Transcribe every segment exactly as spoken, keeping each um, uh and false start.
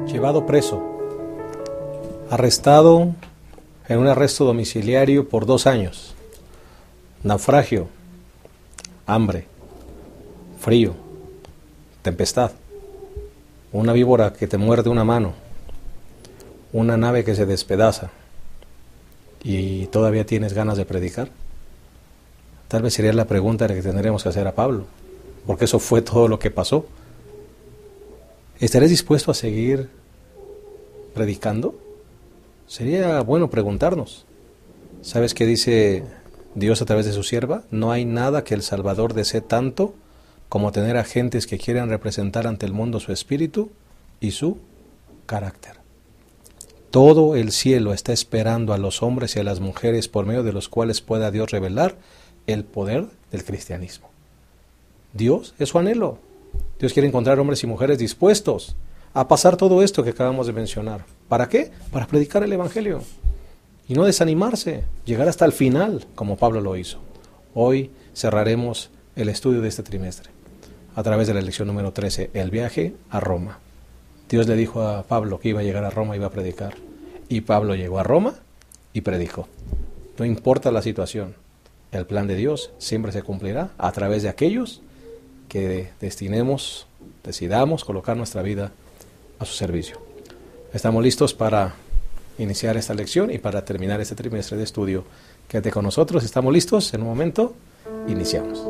Llevado preso, arrestado en un arresto domiciliario por dos años, naufragio, hambre, frío, tempestad, una víbora que te muerde una mano, una nave que se despedaza y todavía tienes ganas de predicar. Tal vez sería la pregunta que tendremos que hacer a Pablo, porque eso fue todo lo que pasó. ¿Estarías dispuesto a seguir predicando? Sería bueno preguntarnos. ¿Sabes qué dice Dios a través de su sierva? No hay nada que el Salvador desee tanto como tener agentes que quieran representar ante el mundo su espíritu y su carácter. Todo el cielo está esperando a los hombres y a las mujeres por medio de los cuales pueda Dios revelar el poder del cristianismo. Dios es su anhelo. Dios quiere encontrar hombres y mujeres dispuestos a pasar todo esto que acabamos de mencionar. ¿Para qué? Para predicar el Evangelio. Y no desanimarse, llegar hasta el final, como Pablo lo hizo. Hoy cerraremos el estudio de este trimestre a través de la lección número trece, el viaje a Roma. Dios le dijo a Pablo que iba a llegar a Roma y iba a predicar. Y Pablo llegó a Roma y predicó. No importa la situación, el plan de Dios siempre se cumplirá a través de aquellos que destinemos, decidamos colocar nuestra vida a su servicio. Estamos listos para iniciar esta lección y para terminar este trimestre de estudio. Quédate con nosotros, estamos listos, en un momento iniciamos.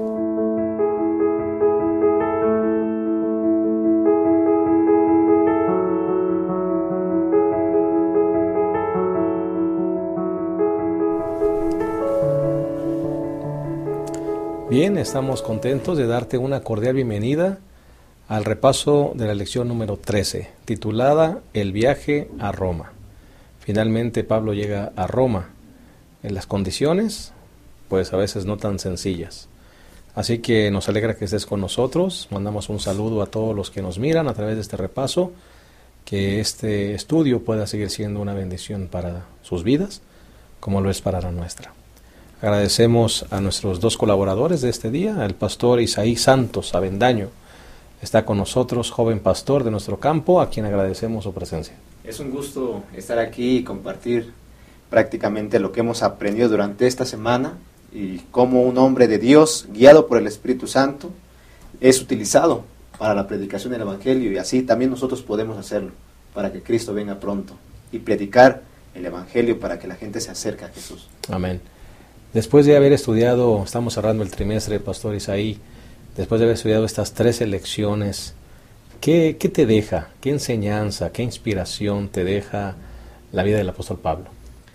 Bien, estamos contentos de darte una cordial bienvenida al repaso de la lección número trece, titulada El viaje a Roma. Finalmente Pablo llega a Roma en las condiciones, pues a veces no tan sencillas. Así que nos alegra que estés con nosotros, mandamos un saludo a todos los que nos miran a través de este repaso, que este estudio pueda seguir siendo una bendición para sus vidas, como lo es para la nuestra. Agradecemos a nuestros dos colaboradores de este día, el pastor Isaí Santos Avendaño. Está con nosotros, joven pastor de nuestro campo, a quien agradecemos su presencia. Es un gusto estar aquí y compartir prácticamente lo que hemos aprendido durante esta semana y cómo un hombre de Dios, guiado por el Espíritu Santo, es utilizado para la predicación del Evangelio, y así también nosotros podemos hacerlo para que Cristo venga pronto y predicar el Evangelio para que la gente se acerque a Jesús. Amén. Después de haber estudiado, estamos cerrando el trimestre, pastor Isaí, después de haber estudiado estas tres lecciones, ¿qué, qué te deja? ¿Qué enseñanza, qué inspiración te deja la vida del apóstol Pablo?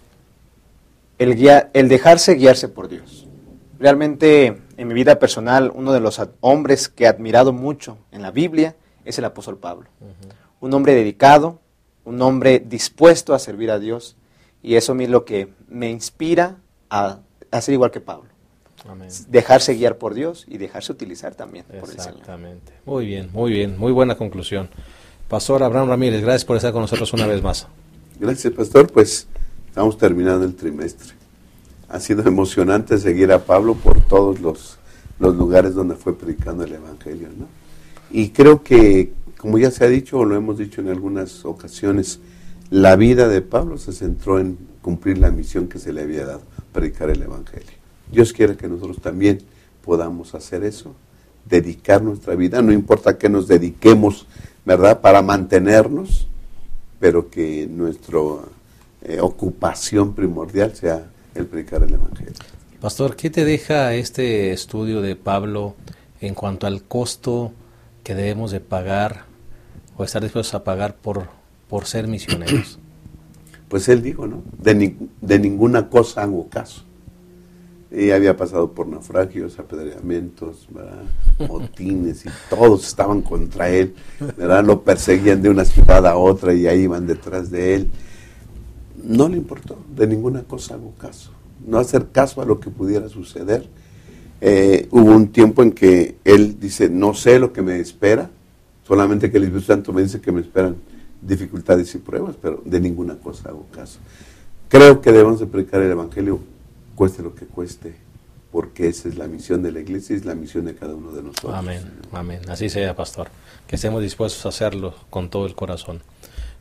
El, guia, el dejarse guiarse por Dios. Realmente, en mi vida personal, uno de los hombres que he admirado mucho en la Biblia es el apóstol Pablo. Uh-huh. Un hombre dedicado, un hombre dispuesto a servir a Dios, y eso a mí es lo que me inspira a hacer igual que Pablo. Amén. Dejarse guiar por Dios y dejarse utilizar también por el Señor. Exactamente. Muy bien, muy bien, muy buena conclusión. Pastor Abraham Ramírez, gracias por estar con nosotros una vez más. Gracias, pastor. Pues estamos terminando el trimestre. Ha sido emocionante seguir a Pablo por todos los, los lugares donde fue predicando el Evangelio, ¿no? Y creo que, como ya se ha dicho, o lo hemos dicho en algunas ocasiones, la vida de Pablo se centró en cumplir la misión que se le había dado, predicar el Evangelio. Dios quiere que nosotros también podamos hacer eso, dedicar nuestra vida, no importa que nos dediquemos, ¿verdad?, para mantenernos, pero que nuestra eh, ocupación primordial sea el predicar el Evangelio. Pastor, ¿qué te deja este estudio de Pablo en cuanto al costo que debemos de pagar o estar dispuestos a pagar por, por ser misioneros? Pues él dijo, ¿no? De, ni, de ninguna cosa hago caso. Y había pasado por naufragios, apedreamientos, ¿verdad?, motines, y todos estaban contra él, ¿verdad? Lo perseguían de una ciudad a otra y ahí iban detrás de él. No le importó, de ninguna cosa hago caso. No hacer caso a lo que pudiera suceder. Eh, hubo un tiempo en que él dice, no sé lo que me espera, solamente que el Espíritu Santo me dice que me esperan dificultades y pruebas, pero de ninguna cosa hago caso. Creo que debemos de predicar el Evangelio, cueste lo que cueste, porque esa es la misión de la iglesia y es la misión de cada uno de nosotros. Amén, amén. Así sea, pastor. Que estemos dispuestos a hacerlo con todo el corazón.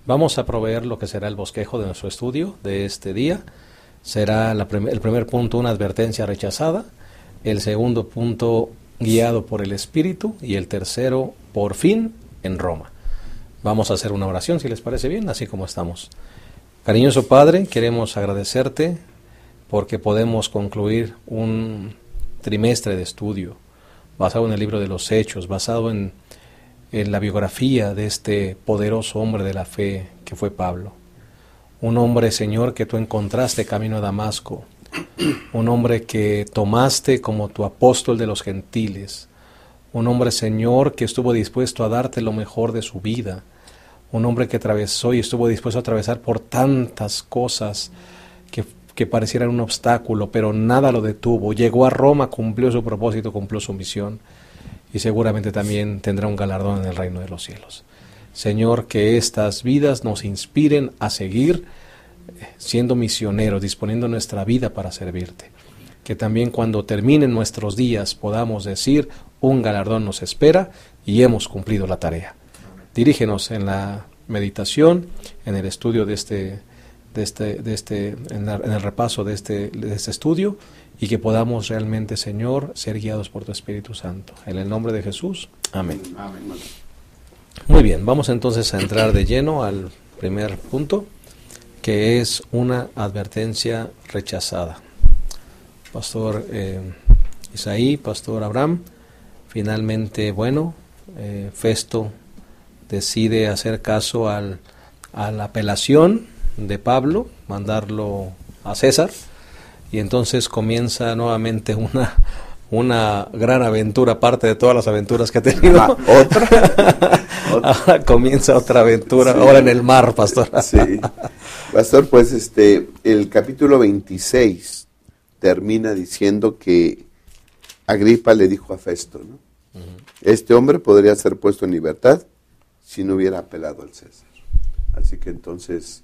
Vamos a proveer lo que será el bosquejo de nuestro estudio de este día. Será la prim- el primer punto, una advertencia rechazada. El segundo punto, guiado por el Espíritu. Y el tercero, por fin, en Roma. Vamos a hacer una oración, si les parece bien, así como estamos. Cariñoso Padre, queremos agradecerte porque podemos concluir un trimestre de estudio basado en el libro de los Hechos, basado en, en la biografía de este poderoso hombre de la fe que fue Pablo. Un hombre, Señor, que tú encontraste camino a Damasco, un hombre que tomaste como tu apóstol de los gentiles, un hombre, Señor, que estuvo dispuesto a darte lo mejor de su vida, un hombre que atravesó y estuvo dispuesto a atravesar por tantas cosas que, que parecieran un obstáculo, pero nada lo detuvo. Llegó a Roma, cumplió su propósito, cumplió su misión y seguramente también tendrá un galardón en el reino de los cielos. Señor, que estas vidas nos inspiren a seguir siendo misioneros, disponiendo nuestra vida para servirte. Que también cuando terminen nuestros días podamos decir, un galardón nos espera y hemos cumplido la tarea. Dirígenos en la meditación, en el estudio de este, de este, de este, en, la, en el repaso de este, de este estudio, y que podamos realmente, Señor, ser guiados por tu Espíritu Santo. En el nombre de Jesús, amén. Amén. Muy bien, vamos entonces a entrar de lleno al primer punto, que es una advertencia rechazada. Pastor eh, Isaí, Pastor Abraham, finalmente, bueno, eh, Festo decide hacer caso al, a la apelación de Pablo, mandarlo a César, y entonces comienza nuevamente una, una gran aventura, aparte de todas las aventuras que ha tenido. Ah, ¿otra? Ahora comienza otra aventura, Sí. ahora en el mar, pastor. Sí. Pastor, pues este, el capítulo veintiséis termina diciendo que Agripa le dijo a Festo, ¿no? Uh-huh. Este hombre podría ser puesto en libertad si no hubiera apelado al César. Así que entonces,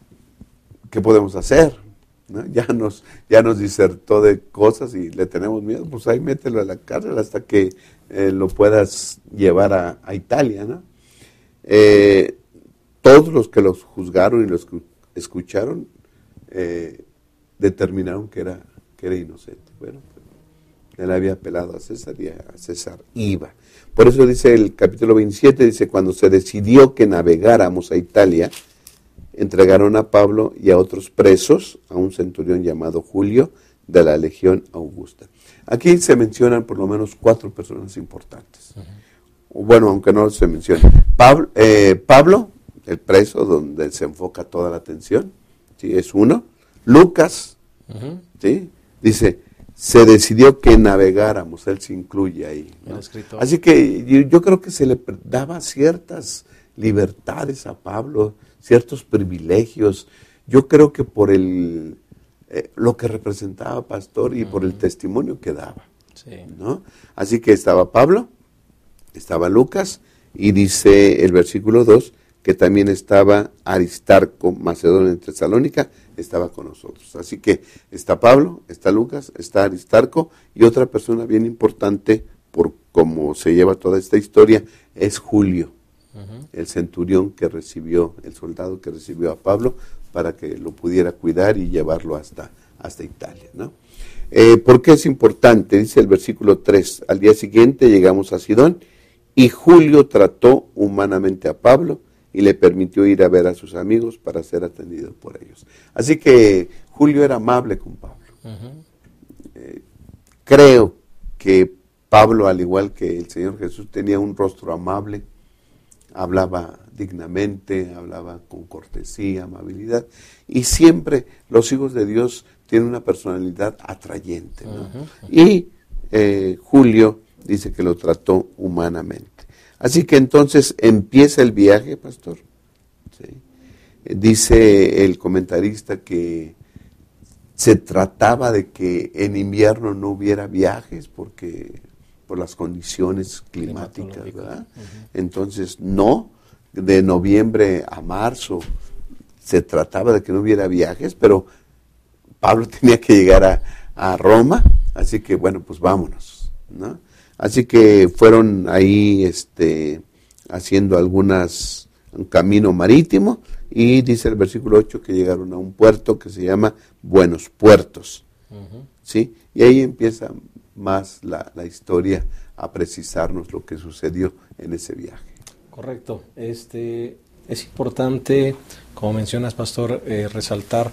¿qué podemos hacer? ¿No? Ya nos, ya nos disertó de cosas y le tenemos miedo, pues ahí mételo a la cárcel hasta que eh, lo puedas llevar a, a Italia, ¿no? Eh, todos los que los juzgaron y los que escucharon eh, determinaron que era, que era inocente. Bueno, él había apelado a César y a César iba. Por eso dice el capítulo veintisiete, dice, cuando se decidió que navegáramos a Italia, entregaron a Pablo y a otros presos, a un centurión llamado Julio, de la Legión Augusta. Aquí se mencionan por lo menos cuatro personas importantes. Uh-huh. Bueno, aunque no se menciona. Pablo, eh, Pablo, el preso, donde se enfoca toda la atención, ¿sí? Es uno. Lucas, uh-huh. ¿sí? Dice, se decidió que navegáramos, él se incluye ahí, ¿no? Así que yo, yo creo que se le daba ciertas libertades a Pablo, ciertos privilegios. Yo creo que por el eh, lo que representaba pastor y uh-huh. por el testimonio que daba, sí. ¿no? Así que estaba Pablo, estaba Lucas, y dice el versículo dos que también estaba Aristarco, Macedonio en Tesalónica, estaba con nosotros. Así que está Pablo, está Lucas, está Aristarco, y otra persona bien importante por cómo se lleva toda esta historia es Julio, uh-huh. el centurión que recibió, el soldado que recibió a Pablo para que lo pudiera cuidar y llevarlo hasta, hasta Italia, ¿no? Eh, ¿Por qué es importante? Dice el versículo tres, al día siguiente llegamos a Sidón y Julio trató humanamente a Pablo y le permitió ir a ver a sus amigos para ser atendido por ellos. Así que Julio era amable con Pablo. Uh-huh. Eh, creo que Pablo, al igual que el Señor Jesús, tenía un rostro amable, hablaba dignamente, hablaba con cortesía, amabilidad, y siempre los hijos de Dios tienen una personalidad atrayente, ¿no? Uh-huh. Y eh, Julio dice que lo trató humanamente. Así que entonces empieza el viaje, pastor. ¿Sí? Dice el comentarista que se trataba de que en invierno no hubiera viajes porque por las condiciones climáticas, ¿verdad? Uh-huh. Entonces, no, de noviembre a marzo se trataba de que no hubiera viajes, pero Pablo tenía que llegar a, a Roma, así que bueno, pues vámonos, ¿no? Así que fueron ahí este, haciendo algunas, un camino marítimo, y dice el versículo ocho que llegaron a un puerto que se llama Buenos Puertos. Uh-huh. ¿Sí? Y ahí empieza más la, la historia a precisarnos lo que sucedió en ese viaje. Correcto. Este, es importante, como mencionas, pastor, eh, resaltar,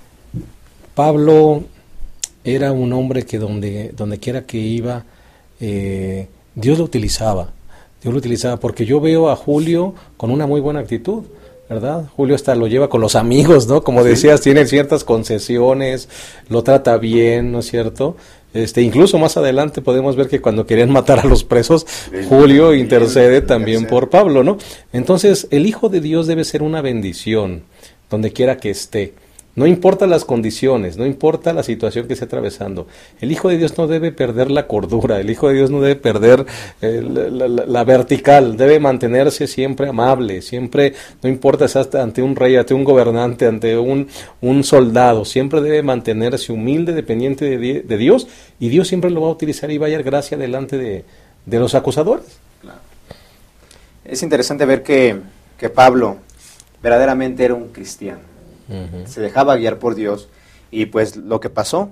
Pablo era un hombre que donde, donde quiera que iba, eh, Dios lo utilizaba. Dios lo utilizaba porque yo veo a Julio con una muy buena actitud, ¿verdad? Julio hasta lo lleva con los amigos, ¿no? Como decías, sí. Tiene ciertas concesiones, lo trata bien, ¿no es cierto? Este, incluso más adelante podemos ver que cuando querían matar a los presos, Julio intercede también por Pablo, ¿no? Entonces, el Hijo de Dios debe ser una bendición, donde quiera que esté. No importa las condiciones, no importa la situación que esté atravesando. El Hijo de Dios no debe perder la cordura, el Hijo de Dios no debe perder eh, la, la, la vertical, debe mantenerse siempre amable, siempre, no importa si está ante un rey, ante un gobernante, ante un, un soldado, siempre debe mantenerse humilde, dependiente de, de Dios, y Dios siempre lo va a utilizar y va a hallar gracia delante de, de los acusadores. Claro. Es interesante ver que, que Pablo verdaderamente era un cristiano. Uh-huh. Se dejaba guiar por Dios y pues lo que pasó,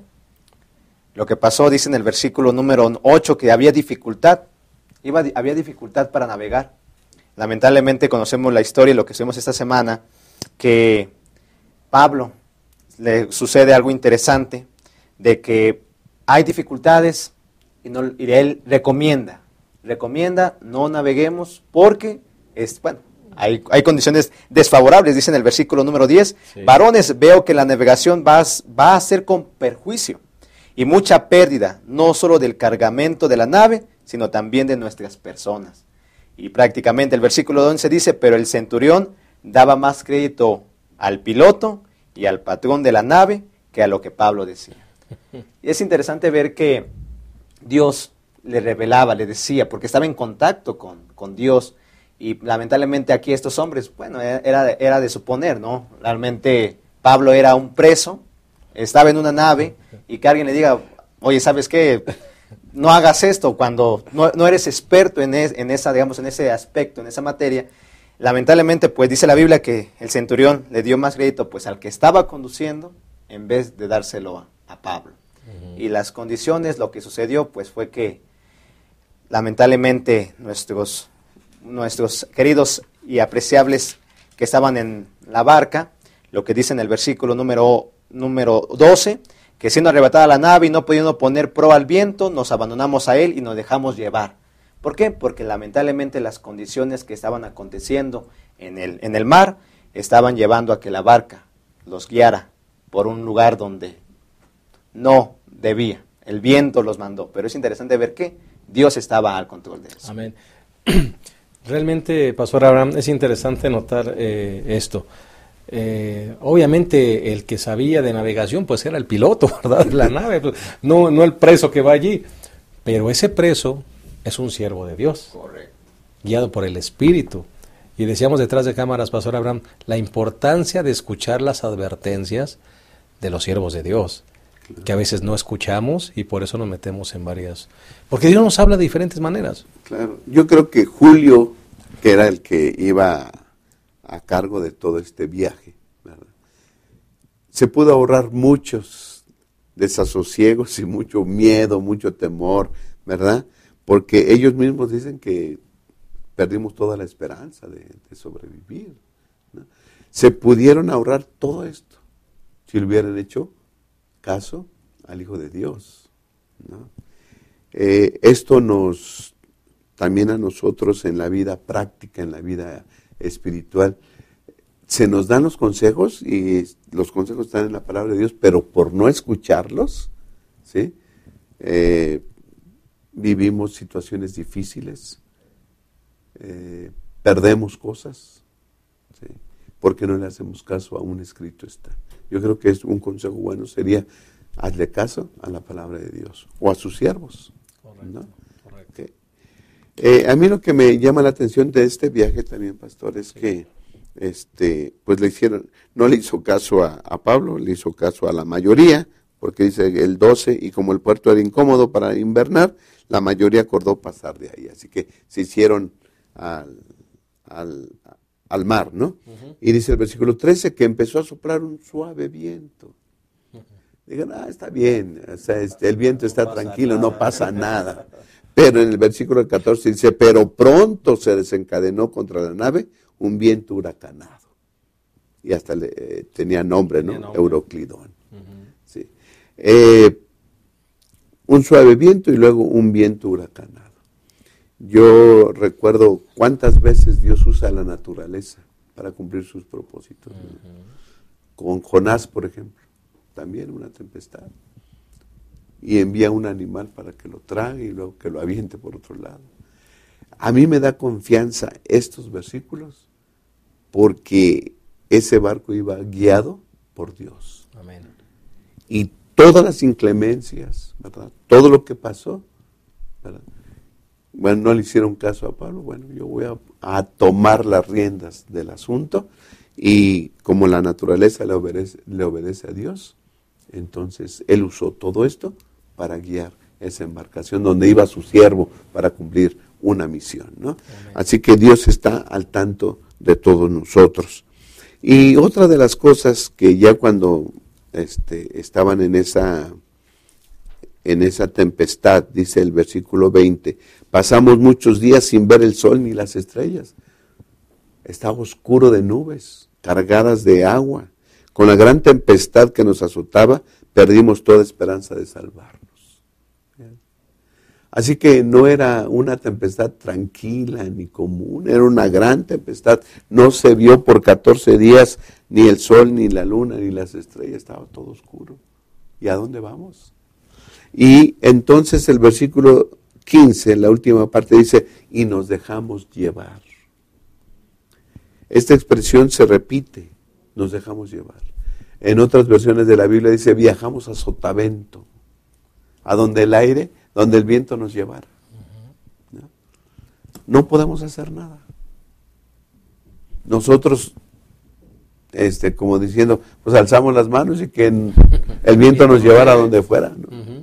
lo que pasó dice en el versículo número ocho que había dificultad, iba, había dificultad para navegar. Lamentablemente conocemos la historia y lo que vimos esta semana, que Pablo le sucede algo interesante, de que hay dificultades y, no, y él recomienda, recomienda no naveguemos porque es, bueno, Hay, hay condiciones desfavorables, dice en el versículo número diez. Sí. Varones, veo que la navegación va, va a ser con perjuicio y mucha pérdida, no solo del cargamento de la nave, sino también de nuestras personas. Y prácticamente el versículo once dice, pero el centurión daba más crédito al piloto y al patrón de la nave que a lo que Pablo decía. Y es interesante ver que Dios le revelaba, le decía, porque estaba en contacto con, con Dios. Y lamentablemente aquí estos hombres, bueno, era, era de suponer, ¿no? Realmente Pablo era un preso, estaba en una nave y que alguien le diga, oye, ¿sabes qué? No hagas esto cuando no, no eres experto en, es, en, esa, digamos, en ese aspecto, en esa materia. Lamentablemente, pues dice la Biblia que el centurión le dio más crédito pues al que estaba conduciendo en vez de dárselo a, a Pablo. Uh-huh. Y las condiciones, lo que sucedió, pues fue que lamentablemente nuestros... nuestros queridos y apreciables que estaban en la barca, lo que dice en el versículo número, número doce, que siendo arrebatada la nave y no pudiendo poner proa al viento, nos abandonamos a él y nos dejamos llevar. ¿Por qué? Porque lamentablemente las condiciones que estaban aconteciendo en el, en el mar estaban llevando a que la barca los guiara por un lugar donde no debía. El viento los mandó, pero es interesante ver que Dios estaba al control de eso. Amén. Realmente, Pastor Abraham, es interesante notar eh, esto. Eh, obviamente el que sabía de navegación pues era el piloto, ¿verdad? La nave, pues, no, no el preso que va allí. Pero ese preso es un siervo de Dios. Correcto. Guiado por el Espíritu. Y decíamos detrás de cámaras, Pastor Abraham, la importancia de escuchar las advertencias de los siervos de Dios, que a veces no escuchamos y por eso nos metemos en varias... Porque Dios nos habla de diferentes maneras. Claro, yo creo que Julio, que era el que iba a cargo de todo este viaje, ¿verdad?, se pudo ahorrar muchos desasosiegos y mucho miedo, mucho temor, ¿verdad? Porque ellos mismos dicen que perdimos toda la esperanza de, de sobrevivir, ¿no? Se pudieron ahorrar todo esto si lo hubieran hecho caso al Hijo de Dios, ¿no? Eh, esto nos, también a nosotros en la vida práctica, en la vida espiritual, se nos dan los consejos y los consejos están en la palabra de Dios, pero por no escucharlos, ¿sí? Eh, vivimos situaciones difíciles, eh, perdemos cosas, ¿sí?, porque no le hacemos caso a un escrito está. Yo creo que es un consejo bueno, sería hazle caso a la palabra de Dios o a sus siervos. Correcto, ¿no? Correcto. Okay. Eh, a mí lo que me llama la atención de este viaje también, pastor, es sí. que este, pues le hicieron, no le hizo caso a, a Pablo, le hizo caso a la mayoría, porque dice el doce, y como el puerto era incómodo para invernar, la mayoría acordó pasar de ahí. Así que se hicieron al, al, al mar, ¿no? Uh-huh. Y dice el versículo trece que empezó a soplar un suave viento. Uh-huh. Digan, ah, está bien, o sea, este, el viento está no tranquilo, nada. No pasa nada. Pero en el versículo catorce dice, pero pronto se desencadenó contra la nave un viento huracanado. Y hasta le, eh, tenía nombre, ¿no? Tenía nombre. Euroclidón. Uh-huh. Sí. Eh, un suave viento y luego un viento huracanado. Yo recuerdo cuántas veces Dios usa la naturaleza para cumplir sus propósitos. Uh-huh. Con Jonás, por ejemplo, también una tempestad. Y envía un animal para que lo trague y luego que lo aviente por otro lado. A mí me da confianza estos versículos porque ese barco iba guiado por Dios. Amén. Y todas las inclemencias, ¿verdad? Todo lo que pasó, ¿verdad? Bueno, no le hicieron caso a Pablo, bueno, yo voy a, a tomar las riendas del asunto y como la naturaleza le obedece, le obedece a Dios, entonces él usó todo esto para guiar esa embarcación donde iba su siervo para cumplir una misión, ¿no? Amén. Así que Dios está al tanto de todos nosotros. Y otra de las cosas que ya cuando este, estaban en esa... en esa tempestad, dice el versículo veinte, pasamos muchos días sin ver el sol ni las estrellas. Estaba oscuro de nubes, cargadas de agua. Con la gran tempestad que nos azotaba, perdimos toda esperanza de salvarnos. Así que no era una tempestad tranquila ni común, era una gran tempestad. No se vio por catorce días ni el sol, ni la luna, ni las estrellas, estaba todo oscuro. ¿Y a dónde vamos? Y entonces el versículo quince, la última parte dice, y nos dejamos llevar. Esta expresión se repite, nos dejamos llevar. En otras versiones de la Biblia dice, viajamos a sotavento, a donde el aire, donde el viento nos llevara. ¿No? No podemos hacer nada. Nosotros, este, como diciendo, pues alzamos las manos y que el viento nos llevara a donde fuera, ¿no? Uh-huh.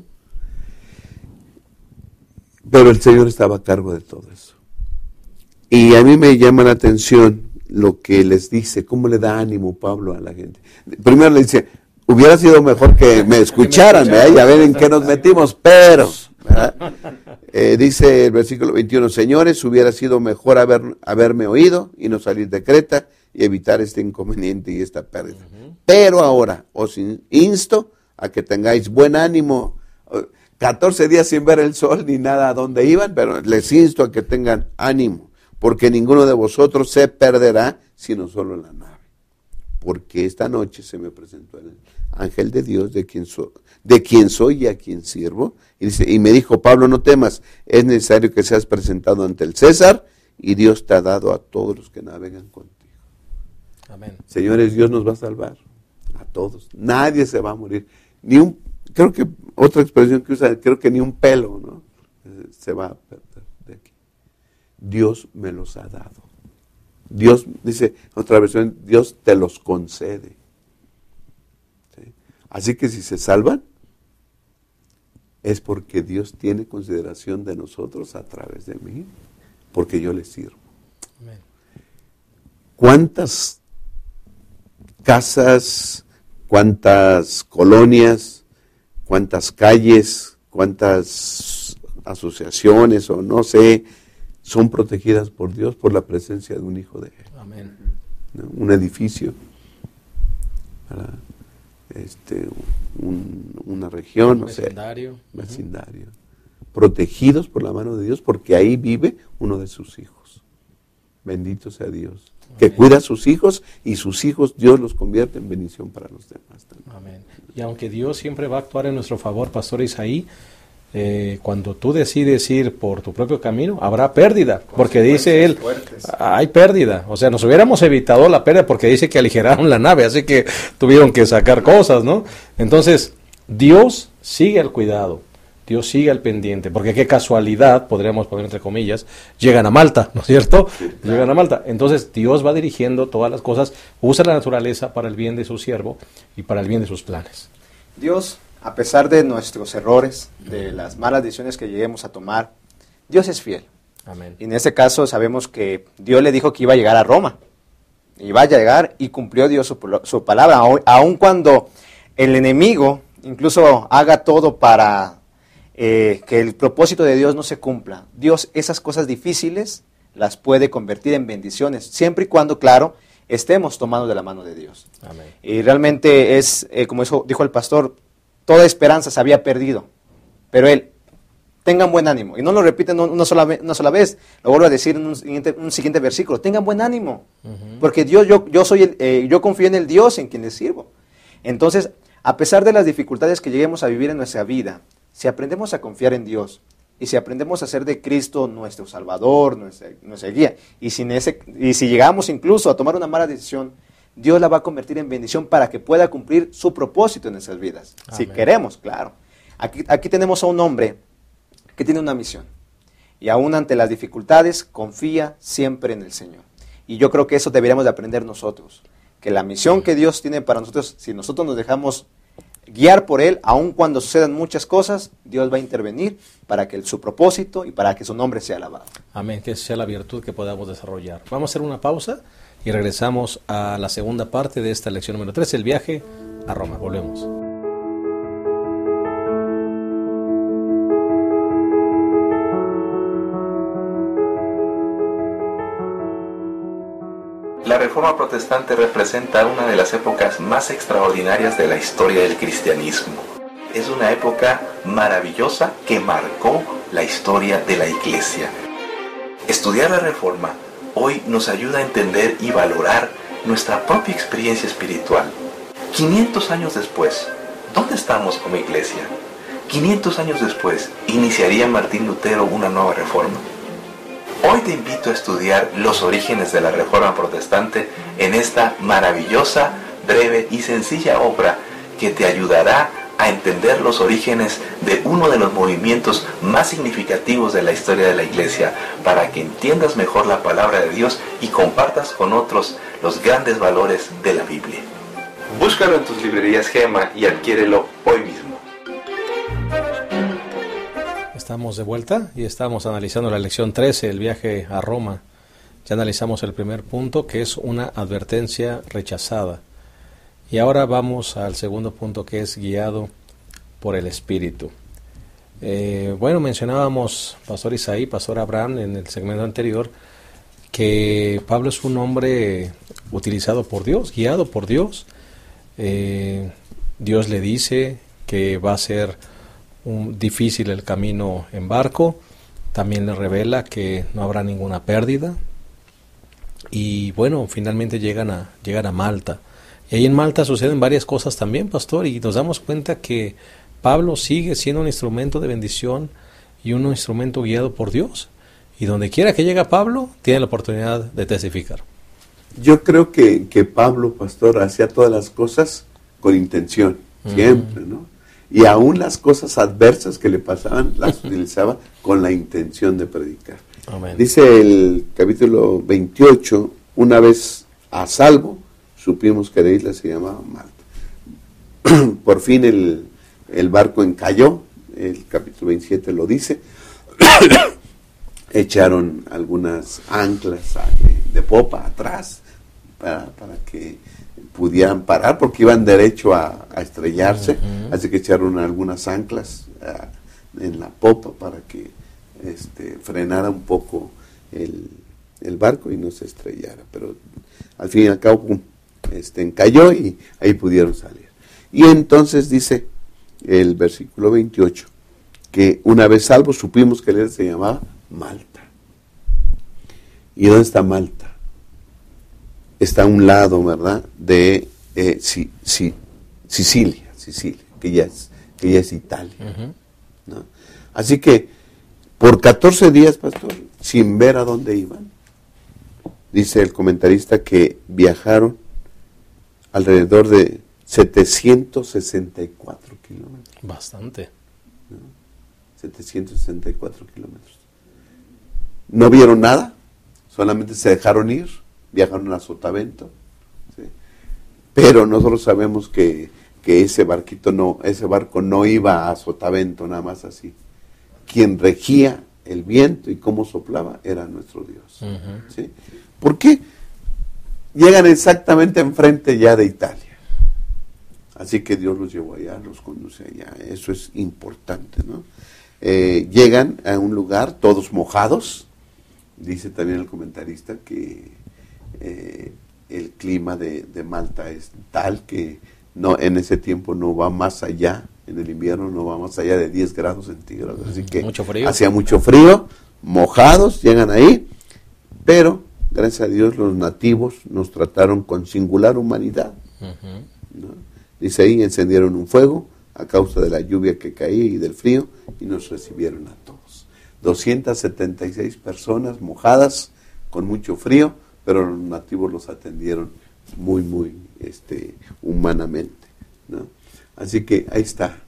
Pero el Señor estaba a cargo de todo eso. Y a mí me llama la atención lo que les dice, cómo le da ánimo Pablo a la gente. Primero le dice, hubiera sido mejor que me escucharan, ¿verdad? Y a ver en qué nos metimos, pero, eh, dice el versículo veintiuno, señores, hubiera sido mejor haber, haberme oído y no salir de Creta y evitar este inconveniente y esta pérdida. Uh-huh. Pero ahora os insto a que tengáis buen ánimo. catorce días sin ver el sol ni nada a dónde iban, pero les insto a que tengan ánimo, porque ninguno de vosotros se perderá, sino solo la nave. Porque esta noche se me presentó el ángel de Dios, de quien, so, de quien soy y a quien sirvo, y, dice, y me dijo, Pablo, no temas, es necesario que seas presentado ante el César, y Dios te ha dado a todos los que navegan contigo. Amén. Señores, Dios nos va a salvar, a todos, nadie se va a morir, ni un, creo que otra expresión que usa, creo que ni un pelo, ¿no? Se va a perder de aquí. Dios me los ha dado. Dios, dice otra versión, Dios te los concede. ¿Sí? Así que si se salvan, es porque Dios tiene consideración de nosotros a través de mí, porque yo les sirvo. Amén. ¿Cuántas casas, cuántas colonias, cuántas calles, cuántas asociaciones o no sé, son protegidas por Dios por la presencia de un hijo de Él? Amén. ¿No? Un edificio, ¿verdad? Este, un, una región, un no vecindario. sé, vecindario, uh-huh. Protegidos por la mano de Dios, porque ahí vive uno de sus hijos. Bendito sea Dios, amén. Que cuida a sus hijos y sus hijos Dios los convierte en bendición para los demás también. Amén. Y aunque Dios siempre va a actuar en nuestro favor, Pastor Isaí, eh, cuando tú decides ir por tu propio camino, habrá pérdida, porque dice él, fuertes. Hay pérdida, o sea, nos hubiéramos evitado la pérdida porque dice que aligeraron la nave, así que tuvieron que sacar cosas, ¿no? Entonces, Dios sigue al cuidado, Dios sigue al pendiente, porque qué casualidad, podríamos poner entre comillas, llegan a Malta, ¿no es cierto? Sí, claro. Llegan a Malta, entonces Dios va dirigiendo todas las cosas, usa la naturaleza para el bien de su siervo y para el bien de sus planes. Dios, a pesar de nuestros errores, de las malas decisiones que lleguemos a tomar, Dios es fiel. Amén. Y en este caso sabemos que Dios le dijo que iba a llegar a Roma. y va a llegar, y cumplió Dios su, su palabra, aun, aun cuando el enemigo incluso haga todo para eh, que el propósito de Dios no se cumpla. Dios esas cosas difíciles las puede convertir en bendiciones, siempre y cuando, claro, estemos tomados de la mano de Dios. Amén. Y realmente es, eh, como eso dijo el pastor, toda esperanza se había perdido, pero él, tengan buen ánimo, y no lo repiten una sola, una sola vez, lo vuelvo a decir en un siguiente, un siguiente versículo, tengan buen ánimo, uh-huh. porque Dios, yo, yo, soy el, eh, yo confío en el Dios en quien les sirvo. Entonces, a pesar de las dificultades que lleguemos a vivir en nuestra vida, si aprendemos a confiar en Dios, y si aprendemos a hacer de Cristo nuestro Salvador, nuestra, nuestra guía, y, sin ese, y si llegamos incluso a tomar una mala decisión, Dios la va a convertir en bendición para que pueda cumplir su propósito en nuestras vidas. Amén. Si queremos, claro. Aquí, aquí tenemos a un hombre que tiene una misión, y aún ante las dificultades, confía siempre en el Señor. Y yo creo que eso deberíamos de aprender nosotros, que la misión que Dios tiene para nosotros, si nosotros nos dejamos guiar por Él, aun cuando sucedan muchas cosas, Dios va a intervenir para que su propósito y para que su nombre sea alabado. Amén, que sea la virtud que podamos desarrollar. Vamos a hacer una pausa y regresamos a la segunda parte de esta lección número tres, el viaje a Roma. Volvemos. La Reforma Protestante representa una de las épocas más extraordinarias de la historia del cristianismo. Es una época maravillosa que marcó la historia de la Iglesia. Estudiar la Reforma hoy nos ayuda a entender y valorar nuestra propia experiencia espiritual. quinientos años después, ¿dónde estamos como Iglesia? quinientos años después, ¿iniciaría Martín Lutero una nueva reforma? Hoy te invito a estudiar los orígenes de la Reforma Protestante en esta maravillosa, breve y sencilla obra que te ayudará a entender los orígenes de uno de los movimientos más significativos de la historia de la Iglesia, para que entiendas mejor la palabra de Dios y compartas con otros los grandes valores de la Biblia. Búscalo en tus librerías Gema y adquiérelo hoy mismo. Estamos de vuelta y estamos analizando la lección trece, el viaje a Roma. Ya analizamos el primer punto, que es una advertencia rechazada. Y ahora vamos al segundo punto, que es guiado por el Espíritu. Eh, bueno, mencionábamos, Pastor Isaí, Pastor Abraham, en el segmento anterior, que Pablo es un hombre utilizado por Dios, guiado por Dios. Eh, Dios le dice que va a ser un, difícil el camino en barco. También le revela que no habrá ninguna pérdida. Y bueno, finalmente llegan a, llegan a Malta. Y ahí en Malta suceden varias cosas también, pastor, y nos damos cuenta que Pablo sigue siendo un instrumento de bendición y un instrumento guiado por Dios. Y donde quiera que llegue Pablo, tiene la oportunidad de testificar. Yo creo que, que Pablo, pastor, hacía todas las cosas con intención, siempre, mm. ¿no? Y aún las cosas adversas que le pasaban, las utilizaba con la intención de predicar. Amén. Dice el capítulo veintiocho, una vez a salvo, supimos que la isla se llamaba Malta. Por fin el, el barco encalló, el capítulo veintisiete lo dice. Echaron algunas anclas de, de popa atrás para, para que pudieran parar, porque iban derecho a, a estrellarse. Uh-huh. Así que echaron algunas anclas uh, en la popa para que este, frenara un poco el, el barco y no se estrellara. Pero al fin y al cabo, pum, este, encalló y ahí pudieron salir. Y entonces dice el versículo veintiocho, que una vez salvo supimos que él se llamaba Malta. ¿Y dónde está Malta? Está a un lado, ¿verdad?, de eh, si, si, Sicilia, Sicilia, que ya es, que ya es Italia. Uh-huh. ¿No? Así que por catorce días, pastor, sin ver a dónde iban, dice el comentarista que viajaron alrededor de setecientos sesenta y cuatro kilómetros. Bastante. ¿No? setecientos sesenta y cuatro kilómetros. No vieron nada, solamente se dejaron ir, viajaron a Sotavento, ¿sí? Pero nosotros sabemos que, que ese barquito no, ese barco no iba a Sotavento nada más así. Quien regía el viento y cómo soplaba era nuestro Dios. Uh-huh. ¿Sí? ¿Por qué? llegan exactamente enfrente ya de Italia. Así que Dios los llevó allá, los conduce allá. Eso es importante, ¿no? Eh, llegan a un lugar todos mojados. Dice también el comentarista que eh, el clima de, de Malta es tal que no, en ese tiempo no va más allá, en el invierno no va más allá de diez grados centígrados. Así que mucho frío. Hacía mucho frío, mojados, llegan ahí, pero gracias a Dios los nativos nos trataron con singular humanidad, uh-huh. ¿no? Dice ahí, encendieron un fuego a causa de la lluvia que caía y del frío y nos recibieron a todos. doscientas setenta y seis personas mojadas con mucho frío, pero los nativos los atendieron muy, muy este, humanamente, ¿no? Así que ahí está,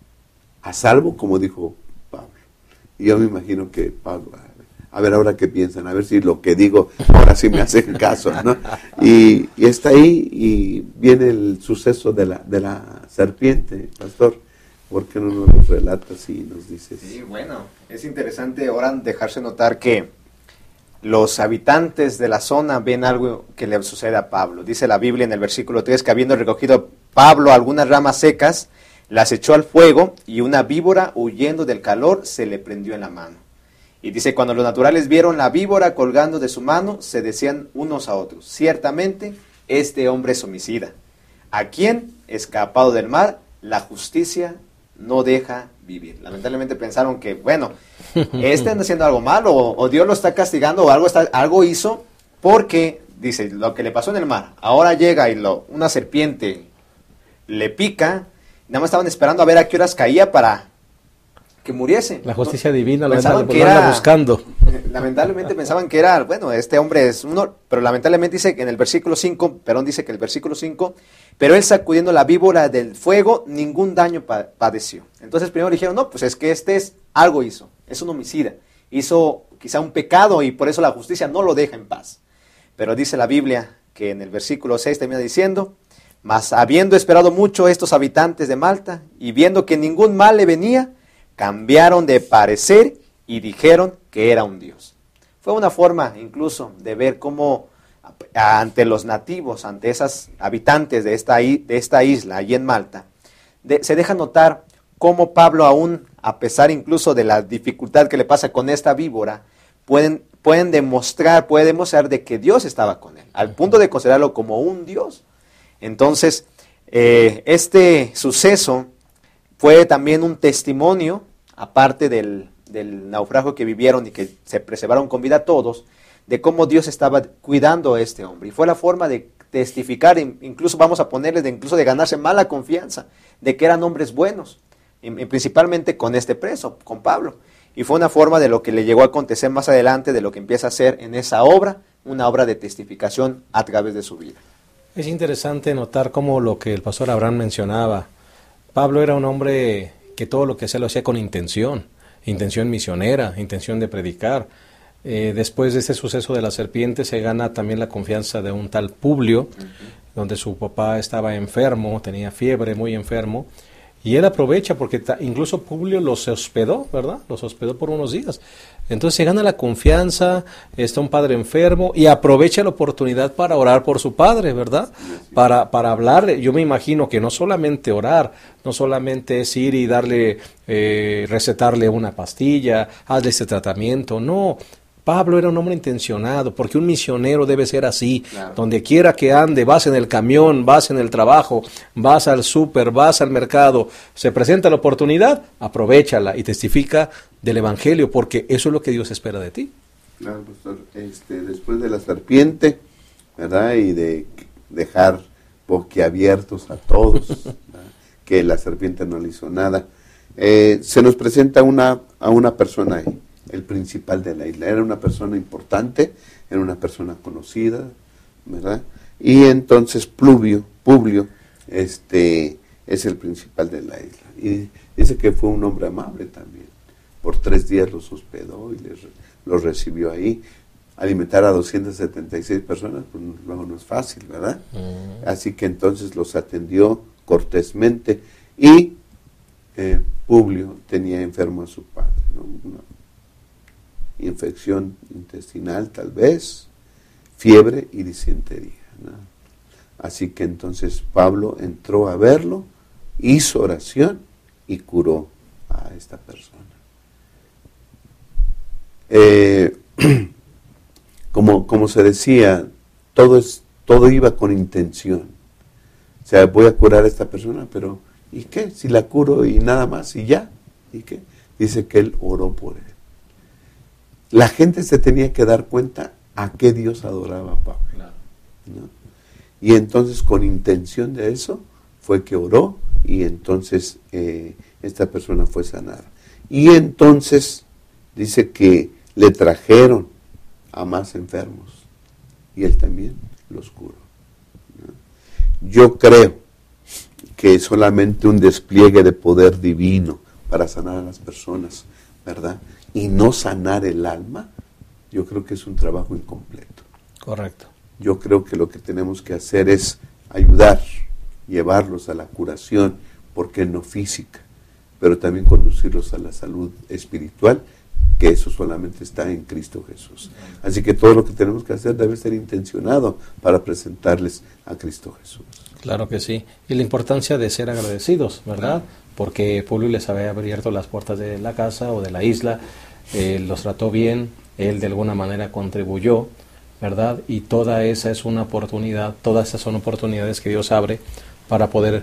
a salvo, como dijo Pablo. Y yo me imagino que Pablo, a ver ahora qué piensan, a ver si lo que digo ahora sí me hacen caso, ¿no? Y, y está ahí y viene el suceso de la, de la serpiente, pastor. ¿Por qué no nos lo relatas y nos dices? Sí, bueno, es interesante ahora dejarse notar que los habitantes de la zona ven algo que le sucede a Pablo. Dice la Biblia en el versículo tres que habiendo recogido Pablo algunas ramas secas, las echó al fuego y una víbora huyendo del calor se le prendió en la mano. Y dice, cuando los naturales vieron la víbora colgando de su mano, se decían unos a otros, ciertamente este hombre es homicida, a quien, escapado del mar, la justicia no deja vivir. Lamentablemente pensaron que, bueno, este anda haciendo algo malo, o, o Dios lo está castigando, o algo, está, algo hizo, porque, dice, lo que le pasó en el mar, ahora llega y lo, una serpiente le pica, nada más estaban esperando a ver a qué horas caía para que muriese. La justicia divina lo pensaban que era buscando. Lamentablemente pensaban que era, bueno, este hombre es uno, pero lamentablemente dice que en el versículo cinco, Perón dice que el versículo cinco, pero él sacudiendo la víbora del fuego, ningún daño pa- padeció. Entonces primero dijeron, no, pues es que este es, algo hizo, es un homicida, hizo quizá un pecado y por eso la justicia no lo deja en paz. Pero dice la Biblia que en el versículo seis termina diciendo, mas habiendo esperado mucho estos habitantes de Malta y viendo que ningún mal le venía, cambiaron de parecer y dijeron que era un dios. Fue una forma incluso de ver cómo ante los nativos, ante esos habitantes de esta, de esta isla, allí en Malta, de, se deja notar cómo Pablo aún, a pesar incluso de la dificultad que le pasa con esta víbora, pueden, pueden demostrar, puede demostrar de que Dios estaba con él, al punto de considerarlo como un dios. Entonces, eh, este suceso fue también un testimonio, aparte del, del naufragio que vivieron y que se preservaron con vida todos, de cómo Dios estaba cuidando a este hombre. Y fue la forma de testificar, incluso vamos a ponerle, de, incluso de ganarse mala confianza, de que eran hombres buenos, y, y principalmente con este preso, con Pablo. Y fue una forma de lo que le llegó a acontecer más adelante, de lo que empieza a hacer en esa obra, una obra de testificación a través de su vida. Es interesante notar cómo lo que el pastor Abraham mencionaba, Pablo era un hombre que todo lo que hacía lo hacía con intención, intención misionera, intención de predicar. Eh, después de ese suceso de la serpiente se gana también la confianza de un tal Publio, uh-huh. donde su papá estaba enfermo, tenía fiebre, muy enfermo, y él aprovecha porque ta, incluso Publio los hospedó, ¿verdad? Los hospedó por unos días. Entonces se gana la confianza, está un padre enfermo y aprovecha la oportunidad para orar por su padre, ¿verdad? Para, para hablarle. Yo me imagino que no solamente orar, no solamente es ir y darle, eh, recetarle una pastilla, hazle este tratamiento, no. Pablo era un hombre intencionado, porque un misionero debe ser así, claro. Donde quiera que ande, vas en el camión, vas en el trabajo, vas al súper, vas al mercado, se presenta la oportunidad, aprovéchala y testifica del evangelio, porque eso es lo que Dios espera de ti. Claro, pastor, este, después de la serpiente, ¿verdad? Y de dejar boquiabiertos a todos, ¿verdad? Que la serpiente no le hizo nada, eh, se nos presenta una, a una persona ahí. El principal de la isla, era una persona importante, era una persona conocida, ¿verdad? Y entonces Publio, Publio este, es el principal de la isla. Y dice que fue un hombre amable también. Por tres días los hospedó y les, los recibió ahí. Alimentar a doscientas setenta y seis personas, pues luego no es fácil, ¿verdad? Uh-huh. Así que entonces los atendió cortésmente y eh, Publio tenía enfermo a su padre, ¿no? Una, infección intestinal tal vez, fiebre y disentería, ¿no? Así que entonces Pablo entró a verlo, hizo oración y curó a esta persona. Eh, como, como se decía, todo, es, todo iba con intención. O sea, voy a curar a esta persona, pero ¿y qué? Si la curo y nada más y ya, ¿y qué? Dice que él oró por él. La gente se tenía que dar cuenta a qué Dios adoraba a Pablo, ¿no? Y entonces con intención de eso fue que oró y entonces eh, esta persona fue sanada. Y entonces dice que le trajeron a más enfermos y él también los curó, ¿no? Yo creo que es solamente un despliegue de poder divino para sanar a las personas, ¿verdad? Y no sanar el alma, yo creo que es un trabajo incompleto. Correcto. Yo creo que lo que tenemos que hacer es ayudar, llevarlos a la curación, porque no física, pero también conducirlos a la salud espiritual, que eso solamente está en Cristo Jesús. Así que todo lo que tenemos que hacer debe ser intencionado para presentarles a Cristo Jesús. Claro que sí. Y la importancia de ser agradecidos, ¿verdad? Porque Pablo les había abierto las puertas de la casa o de la isla, eh, los trató bien, él de alguna manera contribuyó, ¿verdad? Y toda esa es una oportunidad, todas esas son oportunidades que Dios abre para poder,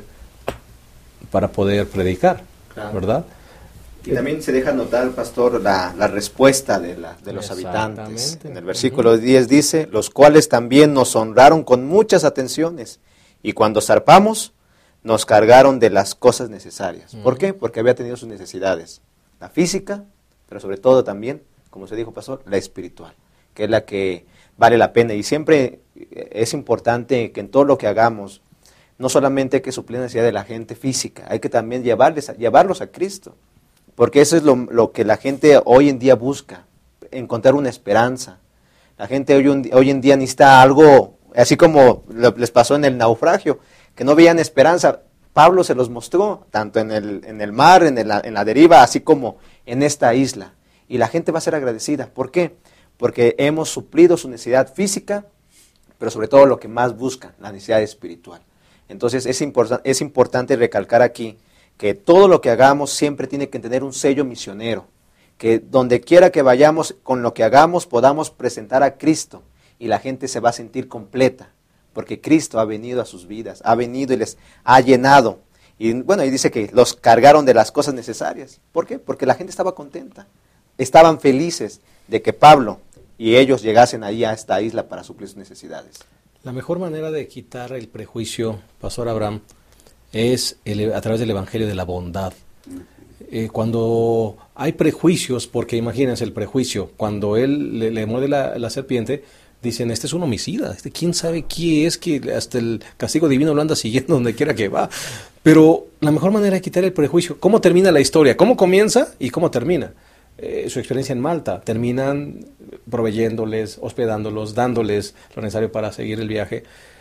para poder predicar, claro, ¿verdad? Y también se deja notar, pastor, la, la respuesta de, la, de los habitantes. En el versículo uh-huh. diez dice, los cuales también nos honraron con muchas atenciones, y cuando zarpamos, nos cargaron de las cosas necesarias. Uh-huh. ¿Por qué? Porque había tenido sus necesidades, la física, pero sobre todo también, como se dijo, pastor, la espiritual, que es la que vale la pena. Y siempre es importante que en todo lo que hagamos, no solamente hay que suplir la necesidad de la gente física, hay que también llevarles, llevarlos a Cristo. Porque eso es lo, lo que la gente hoy en día busca, encontrar una esperanza. La gente hoy, hoy en día necesita algo, así como les pasó en el naufragio, que no veían esperanza. Pablo se los mostró, tanto en el, en el mar, en, el, en la deriva, así como en esta isla. Y la gente va a ser agradecida. ¿Por qué? Porque hemos suplido su necesidad física, pero sobre todo lo que más buscan, la necesidad espiritual. Entonces es, import- es importante recalcar aquí que todo lo que hagamos siempre tiene que tener un sello misionero, que donde quiera que vayamos, con lo que hagamos, podamos presentar a Cristo y la gente se va a sentir completa, porque Cristo ha venido a sus vidas, ha venido y les ha llenado. Y bueno, y dice que los cargaron de las cosas necesarias. ¿Por qué? Porque la gente estaba contenta, estaban felices de que Pablo y ellos llegasen ahí a esta isla para suplir sus necesidades. La mejor manera de quitar el prejuicio, Pastor Abraham, es el, a través del Evangelio de la bondad. Eh, cuando hay prejuicios, porque imagínense el prejuicio, cuando él le, le muerde la, la serpiente, dicen, este es un homicida, este quién sabe quién es, que hasta el castigo divino lo anda siguiendo donde quiera que va. Pero la mejor manera de quitar el prejuicio, ¿cómo termina la historia? ¿Cómo comienza y cómo termina? Eh, su experiencia en Malta, terminan proveyéndoles, hospedándolos, dándoles lo necesario para seguir el viaje.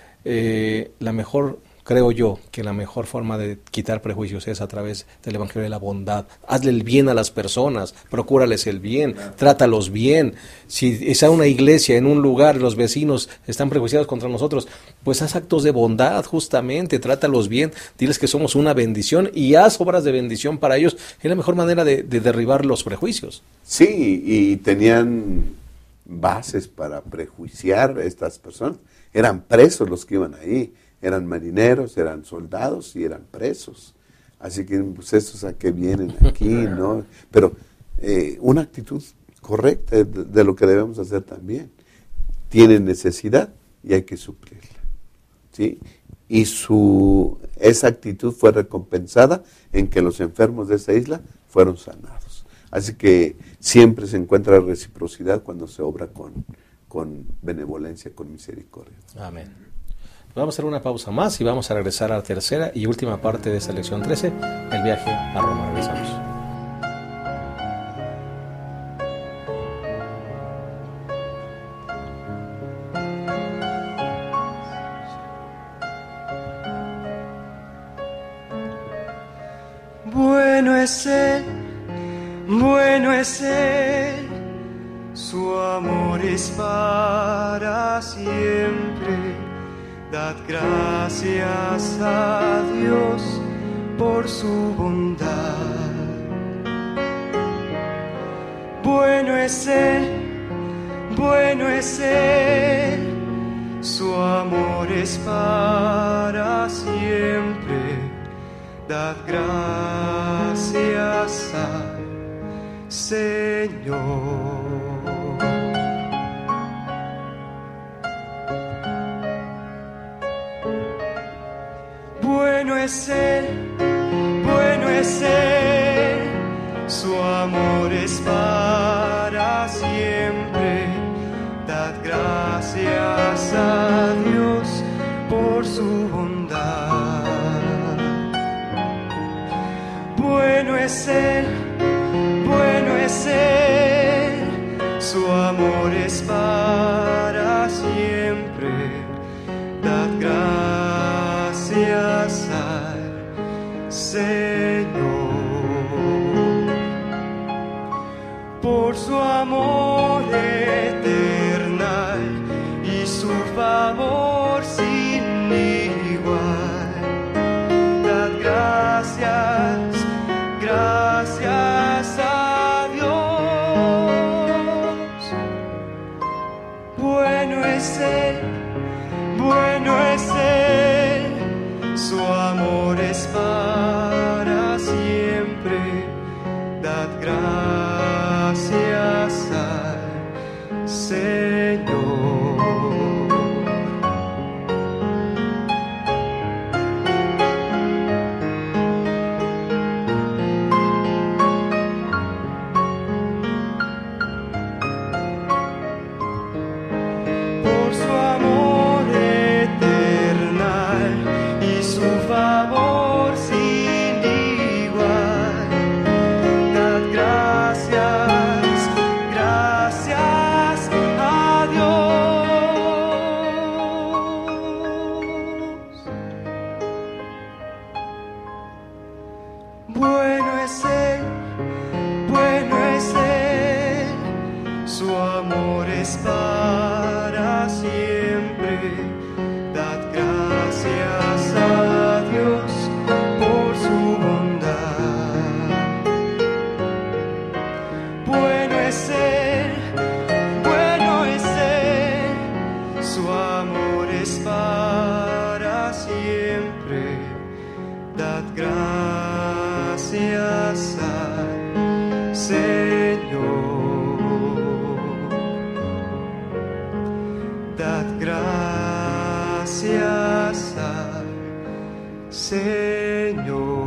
Eh, la mejor Creo yo que la mejor forma de quitar prejuicios es a través del Evangelio de la bondad. Hazle el bien a las personas, procúrales el bien, claro, trátalos bien. Si está una iglesia en un lugar, los vecinos están prejuiciados contra nosotros, pues haz actos de bondad justamente, trátalos bien, diles que somos una bendición y haz obras de bendición para ellos. Es la mejor manera de, de derribar los prejuicios. Sí, y tenían bases para prejuiciar a estas personas. Eran presos los que iban ahí. Eran marineros, eran soldados y eran presos. Así que, pues, estos a qué vienen aquí, ¿no? Pero eh, una actitud correcta de, de lo que debemos hacer también. Tienen necesidad y hay que suplirla, ¿sí? Y su, esa actitud fue recompensada en que los enfermos de esa isla fueron sanados. Así que siempre se encuentra reciprocidad cuando se obra con, con benevolencia, con misericordia. Amén. Vamos a hacer una pausa más y vamos a regresar a la tercera y última parte de esta lección trece, el viaje a Roma. Regresamos. Bueno es Él, bueno es Él, su amor es para siempre. Dad gracias a Dios por su bondad. Bueno es Él, bueno es Él, su amor es para siempre. Dad gracias al Señor. Bueno es Él, bueno es Él, su amor es para siempre. Dad gracias a Dios por su bondad. Bueno es Él, bueno es Él, su amor es para siempre. Dad gracias al Señor por su amor eternal y su favor sin igual. Dad gracias, gracias a Dios. Bueno es Él, bueno es Él, su amor es para siempre. Dad gracias al Señor. Por su amor eternal y su favor sin igual. Dad gracias, gracias a Dios. Bueno es Él, bueno es Él, su amor es para siempre. Dad gracias a Dios por su bondad. Bueno es Él, bueno es Él, su amor es para siempre. Dad gracias al Señor. Dad gracias al Señor.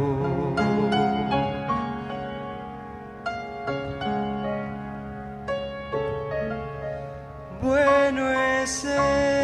Bueno es Él.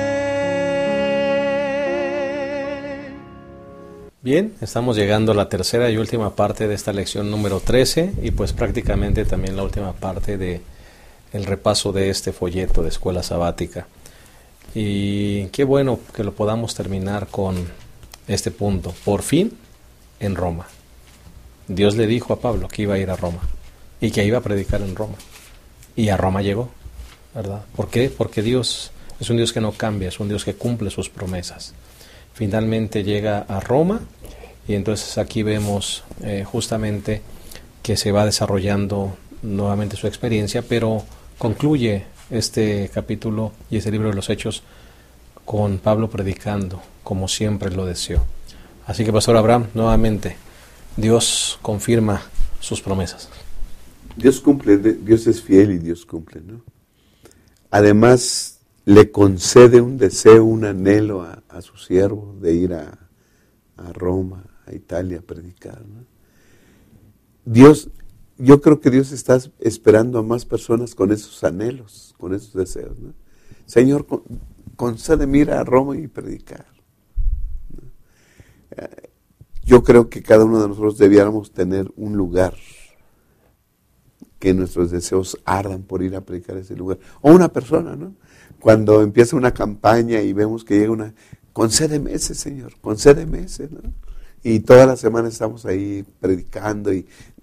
Bien, estamos llegando a la tercera y última parte de esta lección número trece y pues prácticamente también la última parte de el repaso de este folleto de Escuela Sabática. Y qué bueno que lo podamos terminar con este punto. Por fin, en Roma. Dios le dijo a Pablo que iba a ir a Roma y que iba a predicar en Roma. Y a Roma llegó, ¿verdad? ¿Por qué? Porque Dios es un Dios que no cambia, es un Dios que cumple sus promesas. Finalmente llega a Roma y entonces aquí vemos eh, justamente que se va desarrollando nuevamente su experiencia, pero concluye este capítulo y este libro de los Hechos con Pablo predicando como siempre lo deseó. Así que, Pastor Abraham, nuevamente Dios confirma sus promesas. Dios cumple, Dios es fiel y Dios cumple, ¿no? Además, le concede un deseo, un anhelo a, a su siervo de ir a, a Roma, a Italia a predicar, ¿no? Dios, yo creo que Dios está esperando a más personas con esos anhelos, con esos deseos, ¿no? Señor, con, concédeme ir a Roma y predicar, ¿no? Eh, yo creo que cada uno de nosotros debiéramos tener un lugar que nuestros deseos ardan por ir a predicar a ese lugar. O una persona, ¿no? Cuando empieza una campaña y vemos que llega una, concédeme ese, Señor, concédeme ese, ¿no? Y toda la semana estamos ahí predicando y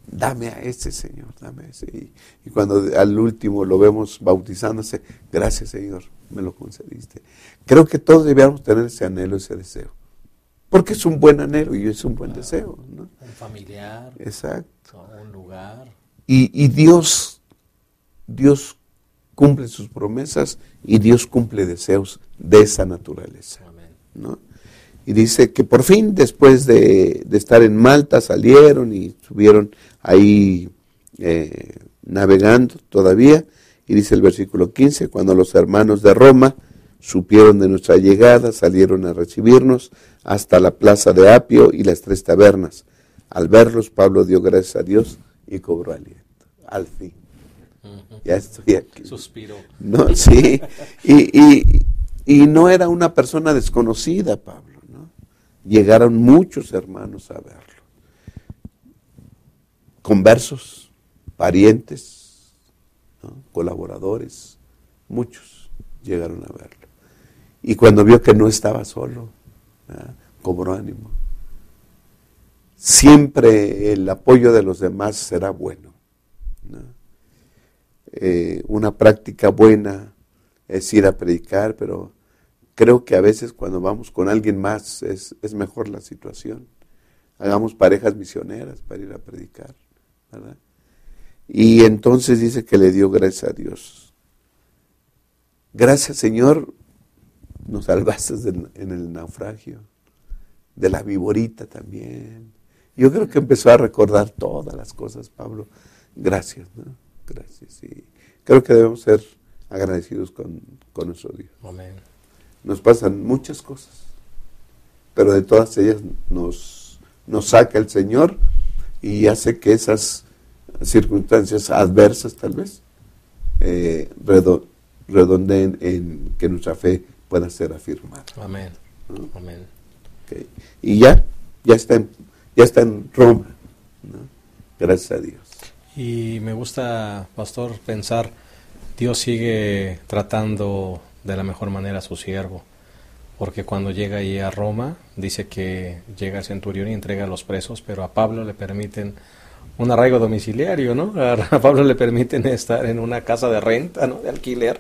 dame a ese, Señor, dame a ese. Y, y cuando al último lo vemos bautizándose, gracias, Señor, me lo concediste. Creo que todos debiéramos tener ese anhelo, ese deseo. Porque es un buen anhelo y es un buen deseo, ¿no? Un familiar. Exacto. Un lugar. Y, y Dios, Dios cumple sus promesas y Dios cumple deseos de esa naturaleza, ¿no? Y dice que por fin, después de, de estar en Malta, salieron y estuvieron ahí eh, navegando todavía. Y dice el versículo quince, cuando los hermanos de Roma supieron de nuestra llegada, salieron a recibirnos hasta la plaza de Apio y las tres tabernas. Al verlos, Pablo dio gracias a Dios y cobró aliento. Al fin. Uh-huh. Ya estoy aquí. Suspiró. No, sí. Y, y, y no era una persona desconocida, Pablo. Llegaron muchos hermanos a verlo, conversos, parientes, ¿no? Colaboradores, muchos llegaron a verlo. Y cuando vio que no estaba solo, ¿verdad? Cobró ánimo. Siempre el apoyo de los demás será bueno, ¿no? Eh, una práctica buena es ir a predicar, pero creo que a veces cuando vamos con alguien más es, es mejor la situación. Hagamos parejas misioneras para ir a predicar, ¿verdad? Y entonces dice que le dio gracias a Dios. Gracias, Señor, nos salvaste de, en el naufragio, de la viborita también. Yo creo que empezó a recordar todas las cosas, Pablo. Gracias, ¿no? Gracias. Y creo que debemos ser agradecidos con, con nuestro Dios. Amén. Nos pasan muchas cosas, pero de todas ellas nos, nos saca el Señor y hace que esas circunstancias adversas tal vez eh, redondeen en que nuestra fe pueda ser afirmada. Amén. ¿No? Amén. Okay. Y ya, ya está en, ya está en Roma, ¿no? Gracias a Dios. Y me gusta, pastor, pensar, Dios sigue tratando de la mejor manera a su siervo, porque cuando llega ahí a Roma, dice que llega el centurión y entrega a los presos, pero a Pablo le permiten un arraigo domiciliario, ¿no? A Pablo le permiten estar en una casa de renta, ¿no? De alquiler,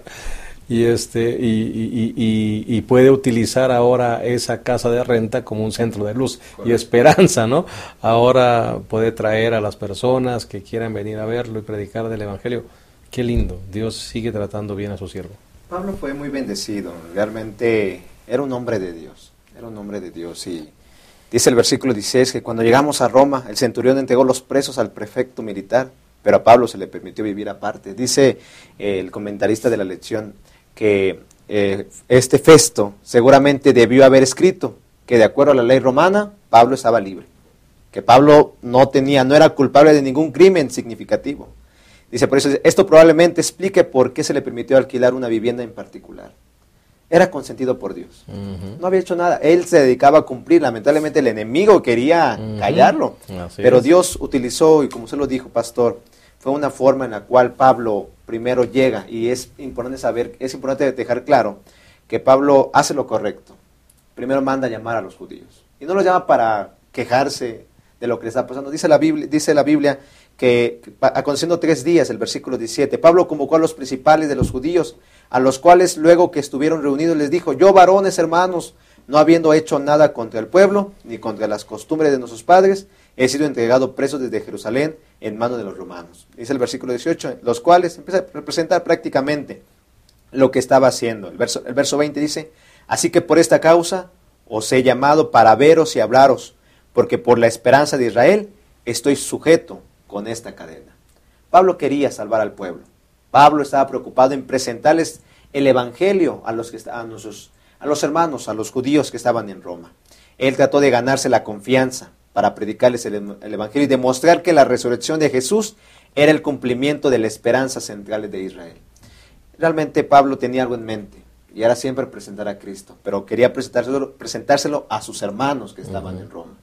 y este y, y, y, y puede utilizar ahora esa casa de renta como un centro de luz. Correcto. Y esperanza, ¿no? Ahora puede traer a las personas que quieran venir a verlo y predicar del Evangelio. Qué lindo, Dios sigue tratando bien a su siervo. Pablo fue muy bendecido, realmente era un hombre de Dios, era un hombre de Dios. Y dice el versículo dieciséis que cuando llegamos a Roma, el centurión entregó los presos al prefecto militar, pero a Pablo se le permitió vivir aparte. Dice eh, el comentarista de la lección que eh, este Festo seguramente debió haber escrito que de acuerdo a la ley romana, Pablo estaba libre, que Pablo no tenía, no era culpable de ningún crimen significativo. Dice, por eso, esto probablemente explique por qué se le permitió alquilar una vivienda en particular. Era consentido por Dios. Uh-huh. No había hecho nada. Él se dedicaba a cumplir. Lamentablemente el enemigo quería uh-huh. callarlo. Así pero es. Dios utilizó, y como usted lo dijo, pastor, fue una forma en la cual Pablo primero llega. Y es importante saber, es importante dejar claro que Pablo hace lo correcto. Primero manda a llamar a los judíos. Y no los llama para quejarse de lo que le está pasando. Dice la Biblia, dice la Biblia que aconteciendo tres días, el versículo diecisiete, Pablo convocó a los principales de los judíos, a los cuales luego que estuvieron reunidos les dijo, yo varones hermanos, no habiendo hecho nada contra el pueblo, ni contra las costumbres de nuestros padres, he sido entregado preso desde Jerusalén en manos de los romanos. Dice el versículo dieciocho, los cuales empieza a representar prácticamente lo que estaba haciendo. El verso, el verso veinte dice, así que por esta causa os he llamado para veros y hablaros, porque por la esperanza de Israel estoy sujeto con esta cadena. Pablo quería salvar al pueblo. Pablo estaba preocupado en presentarles el evangelio a los, que, a, nuestros, a los hermanos, a los judíos que estaban en Roma. Él trató de ganarse la confianza para predicarles el, el evangelio y demostrar que la resurrección de Jesús era el cumplimiento de la esperanza central de Israel. Realmente Pablo tenía algo en mente y era siempre presentar a Cristo, pero quería presentárselo, presentárselo a sus hermanos que estaban uh-huh. en Roma.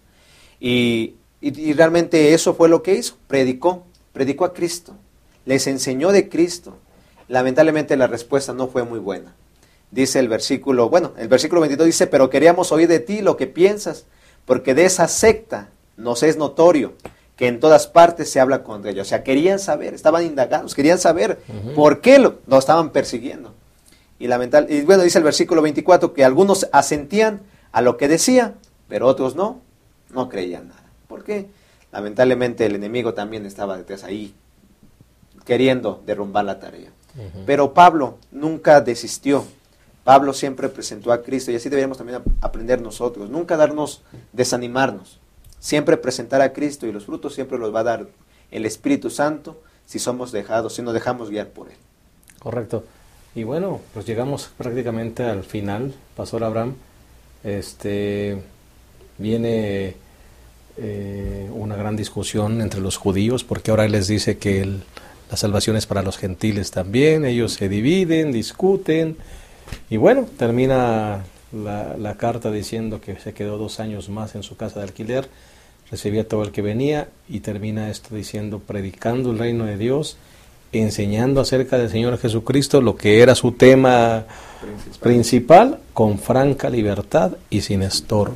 Y Y, y realmente eso fue lo que hizo, predicó, predicó a Cristo, les enseñó de Cristo. Lamentablemente la respuesta no fue muy buena. Dice el versículo, bueno, el versículo veintidós dice, pero queríamos oír de ti lo que piensas, porque de esa secta nos es notorio que en todas partes se habla contra ellos. O sea, querían saber, estaban indagados, querían saber uh-huh. por qué lo, lo estaban persiguiendo. Y, lamental, y bueno, dice el versículo veinticuatro que algunos asentían a lo que decía, pero otros no, no creían nada. ¿Por qué? Lamentablemente el enemigo también estaba detrás ahí, queriendo derrumbar la tarea. Uh-huh. Pero Pablo nunca desistió. Pablo siempre presentó a Cristo, y así deberíamos también aprender nosotros. Nunca darnos, desanimarnos. Siempre presentar a Cristo, y los frutos siempre los va a dar el Espíritu Santo si somos dejados, si nos dejamos guiar por Él. Correcto. Y bueno, pues llegamos prácticamente al final, Pastor Abraham. Este, viene eh, una gran discusión entre los judíos, porque ahora Él les dice que el, la salvación es para los gentiles también. Ellos se dividen, discuten, y bueno, termina la, la carta diciendo que se quedó dos años más en su casa de alquiler, recibía todo el que venía, y termina esto diciendo, predicando el reino de Dios, enseñando acerca del Señor Jesucristo, lo que era su tema principal, principal con franca libertad y sin estorbo.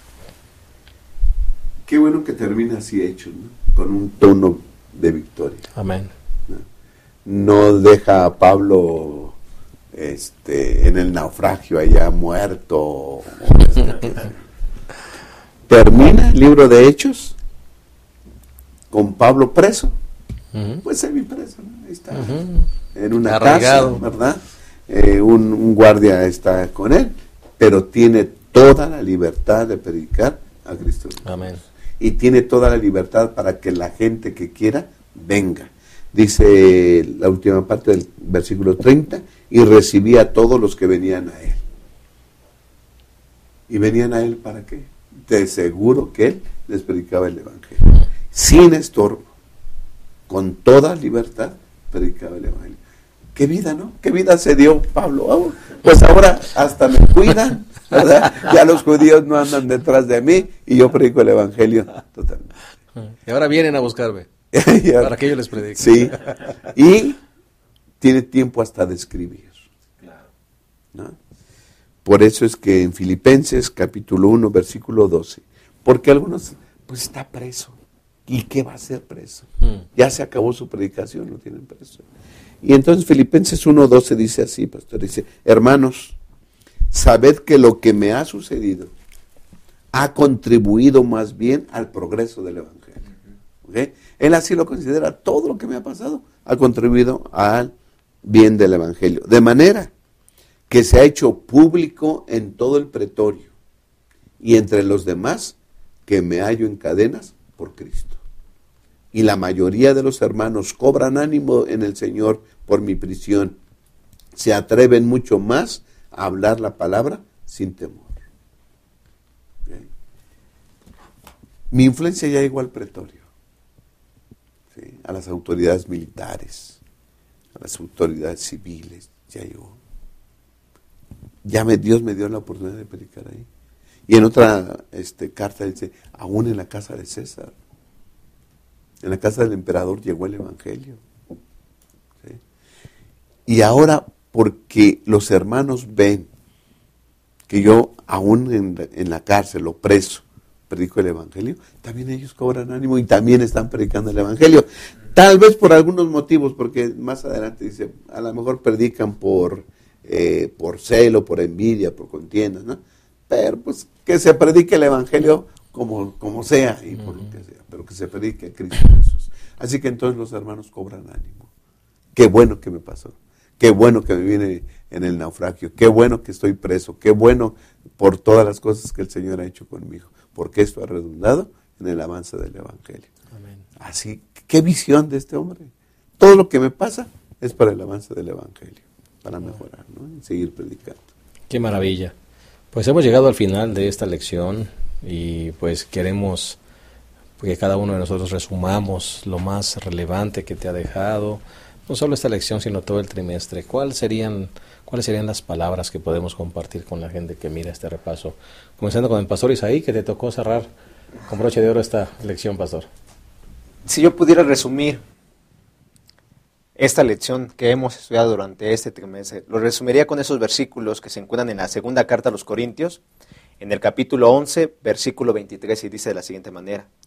Qué bueno que termina así hecho, ¿no? Con un tono de victoria. Amén. No, no deja a Pablo este, en el naufragio allá muerto. Termina el libro de Hechos con Pablo preso. Uh-huh. Pues semi-preso, ¿no? Ahí está, uh-huh. en una Arraigado. casa, ¿verdad? Eh, un, un guardia está con él, pero tiene toda la libertad de predicar a Cristo. Amén. Y tiene toda la libertad para que la gente que quiera venga. Dice la última parte del versículo treinta, y recibía a todos los que venían a él. ¿Y venían a él para qué? De seguro que él les predicaba el evangelio, sin estorbo, con toda libertad predicaba el evangelio. Qué vida, ¿no? Qué vida se dio Pablo. Oh, pues ahora hasta me cuidan, ¿verdad? Ya los judíos no andan detrás de mí y yo predico el evangelio totalmente. Y ahora vienen a buscarme ahora, para que yo les predique. Sí. Y tiene tiempo hasta de escribir, ¿no? Por eso es que en Filipenses capítulo uno versículo doce, porque algunos, pues está preso. ¿Y qué va a hacer preso? Hmm. Ya se acabó su predicación, lo tienen preso. Y entonces Filipenses uno doce dice así, pastor, dice, hermanos, sabed que lo que me ha sucedido ha contribuido más bien al progreso del evangelio. ¿Okay? Él así lo considera, todo lo que me ha pasado ha contribuido al bien del evangelio. De manera que se ha hecho público en todo el pretorio y entre los demás que me hallo en cadenas por Cristo. Y la mayoría de los hermanos cobran ánimo en el Señor por mi prisión. Se atreven mucho más a hablar la palabra sin temor. ¿Okay? Mi influencia ya llegó al pretorio, ¿sí? A las autoridades militares, a las autoridades civiles, ya llegó. Ya me, Dios me dio la oportunidad de predicar ahí. Y en otra este, carta dice, aún en la casa de César, en la casa del emperador llegó el evangelio. ¿Sí? Y ahora, porque los hermanos ven que yo, aún en, en la cárcel o preso, predico el evangelio, también ellos cobran ánimo y también están predicando el evangelio. Tal vez por algunos motivos, porque más adelante dice, a lo mejor predican por, eh, por celo, por envidia, por contiendas, ¿no? Pero pues que se predique el evangelio como, como sea y por lo que sea, pero que se predique a Cristo Jesús. Así que entonces los hermanos cobran ánimo. Qué bueno que me pasó, qué bueno que me vine en el naufragio, qué bueno que estoy preso, qué bueno por todas las cosas que el Señor ha hecho conmigo, porque esto ha redundado en el avance del evangelio. Amén. Así, qué visión de este hombre. Todo lo que me pasa es para el avance del evangelio, para mejorar, ¿no? Y seguir predicando. Qué maravilla. Pues hemos llegado al final de esta lección y pues queremos que cada uno de nosotros resumamos lo más relevante que te ha dejado, no solo esta lección, sino todo el trimestre. ¿Cuáles serían, cuáles serían las palabras que podemos compartir con la gente que mira este repaso? Comenzando con el pastor Isaí, que te tocó cerrar con broche de oro esta lección, pastor. Si yo pudiera resumir esta lección que hemos estudiado durante este trimestre, lo resumiría con esos versículos que se encuentran en la segunda carta a los Corintios, en el capítulo once, versículo veintitrés, y dice de la siguiente manera: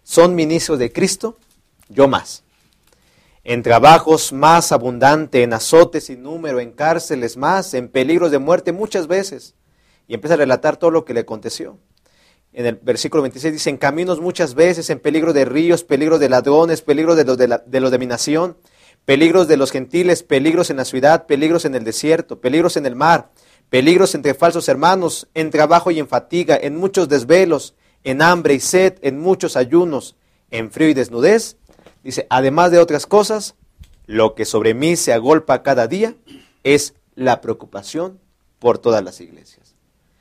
son ministros de Cristo, yo más. En trabajos más abundante, en azotes sin número, en cárceles más, en peligros de muerte muchas veces. Y empieza a relatar todo lo que le aconteció. En el versículo veintiséis dice, en caminos muchas veces, en peligro de ríos, peligros de ladrones, peligros de los de, la, de los de mi nación, peligros de los gentiles, peligros en la ciudad, peligros en el desierto, peligros en el mar, peligros entre falsos hermanos, en trabajo y en fatiga, en muchos desvelos, en hambre y sed, en muchos ayunos, en frío y desnudez. Dice, además de otras cosas, lo que sobre mí se agolpa cada día es la preocupación por todas las iglesias.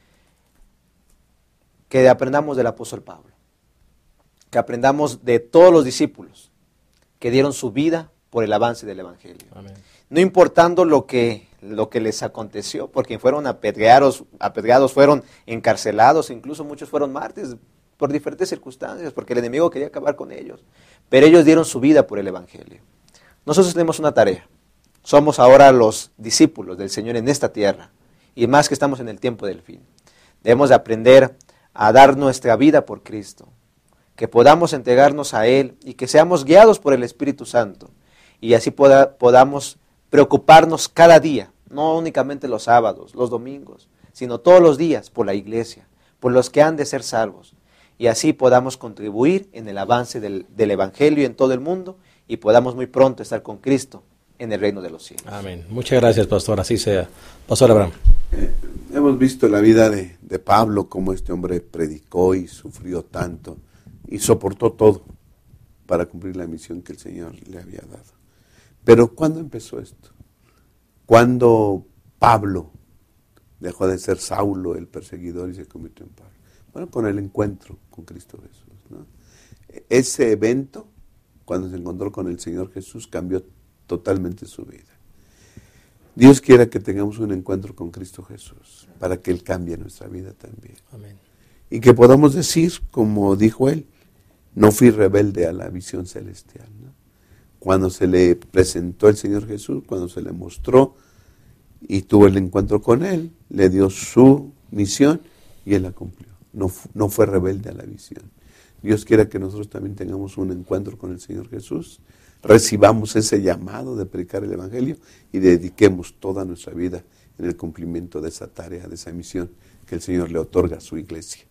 Que aprendamos del apóstol Pablo, que aprendamos de todos los discípulos que dieron su vida por el avance del Evangelio. Amén. No importando lo que, lo que les aconteció, porque fueron apedreados, apedreados, fueron encarcelados, incluso muchos fueron mártires por diferentes circunstancias, porque el enemigo quería acabar con ellos. Pero ellos dieron su vida por el Evangelio. Nosotros tenemos una tarea. Somos ahora los discípulos del Señor en esta tierra, y más que estamos en el tiempo del fin. Debemos de aprender a dar nuestra vida por Cristo, que podamos entregarnos a Él y que seamos guiados por el Espíritu Santo, y así poda, podamos preocuparnos cada día, no únicamente los sábados, los domingos, sino todos los días por la iglesia, por los que han de ser salvos, y así podamos contribuir en el avance del, del Evangelio en todo el mundo, y podamos muy pronto estar con Cristo en el reino de los cielos. Amén. Muchas gracias, pastor. Así sea. Pastor Abraham. Eh, hemos visto la vida de, de Pablo, cómo este hombre predicó y sufrió tanto, y soportó todo para cumplir la misión que el Señor le había dado. Pero ¿cuándo empezó esto? ¿Cuándo Pablo dejó de ser Saulo, el perseguidor, y se convirtió en Pablo? Bueno, con el encuentro con Cristo Jesús, ¿no? Ese evento, cuando se encontró con el Señor Jesús, cambió totalmente su vida. Dios quiera que tengamos un encuentro con Cristo Jesús, para que Él cambie nuestra vida también. Amén. Y que podamos decir, como dijo Él, no fui rebelde a la visión celestial, ¿no? Cuando se le presentó el Señor Jesús, cuando se le mostró y tuvo el encuentro con Él, le dio su misión y Él la cumplió. No, no fue rebelde a la visión. Dios quiera que nosotros también tengamos un encuentro con el Señor Jesús, recibamos ese llamado de predicar el Evangelio y dediquemos toda nuestra vida en el cumplimiento de esa tarea, de esa misión que el Señor le otorga a su iglesia.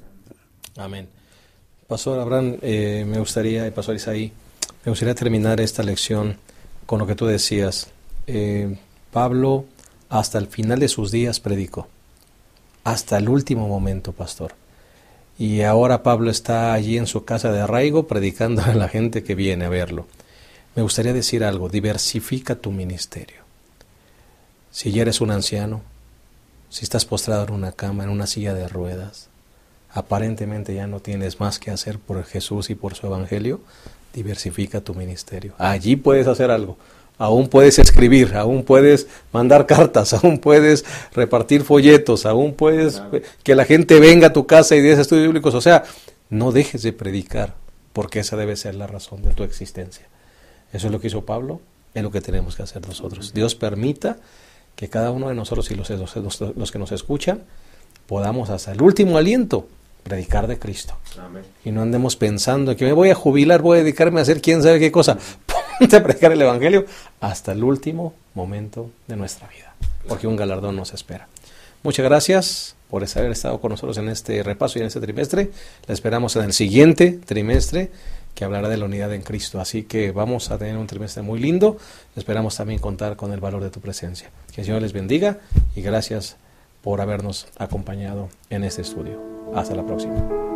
Amén. Pastor Abraham, eh, me gustaría, Pastor Isaí, me gustaría terminar esta lección con lo que tú decías. Eh, Pablo hasta el final de sus días predicó, hasta el último momento, pastor. Y ahora Pablo está allí en su casa de arraigo predicando a la gente que viene a verlo. Me gustaría decir algo, diversifica tu ministerio. Si ya eres un anciano, si estás postrado en una cama, en una silla de ruedas, aparentemente ya no tienes más que hacer por Jesús y por su Evangelio, diversifica tu ministerio. Allí puedes hacer algo. Aún puedes escribir, aún puedes mandar cartas, aún puedes repartir folletos, aún puedes claro. que la gente venga a tu casa y des estudios bíblicos. O sea, no dejes de predicar, porque esa debe ser la razón de tu existencia. Eso es lo que hizo Pablo, es lo que tenemos que hacer nosotros. Dios permita que cada uno de nosotros y los, los, los que nos escuchan podamos hasta el último aliento predicar de Cristo. Amén. Y no andemos pensando que me voy a jubilar, voy a dedicarme a hacer quién sabe qué cosa. Ponte a predicar el Evangelio hasta el último momento de nuestra vida, porque un galardón nos espera. Muchas gracias por haber estado con nosotros en este repaso y en este trimestre. La esperamos en el siguiente trimestre, que hablará de la unidad en Cristo. Así que vamos a tener un trimestre muy lindo. Esperamos también contar con el valor de tu presencia. Que el Señor les bendiga y gracias por habernos acompañado en este estudio. Hasta la próxima.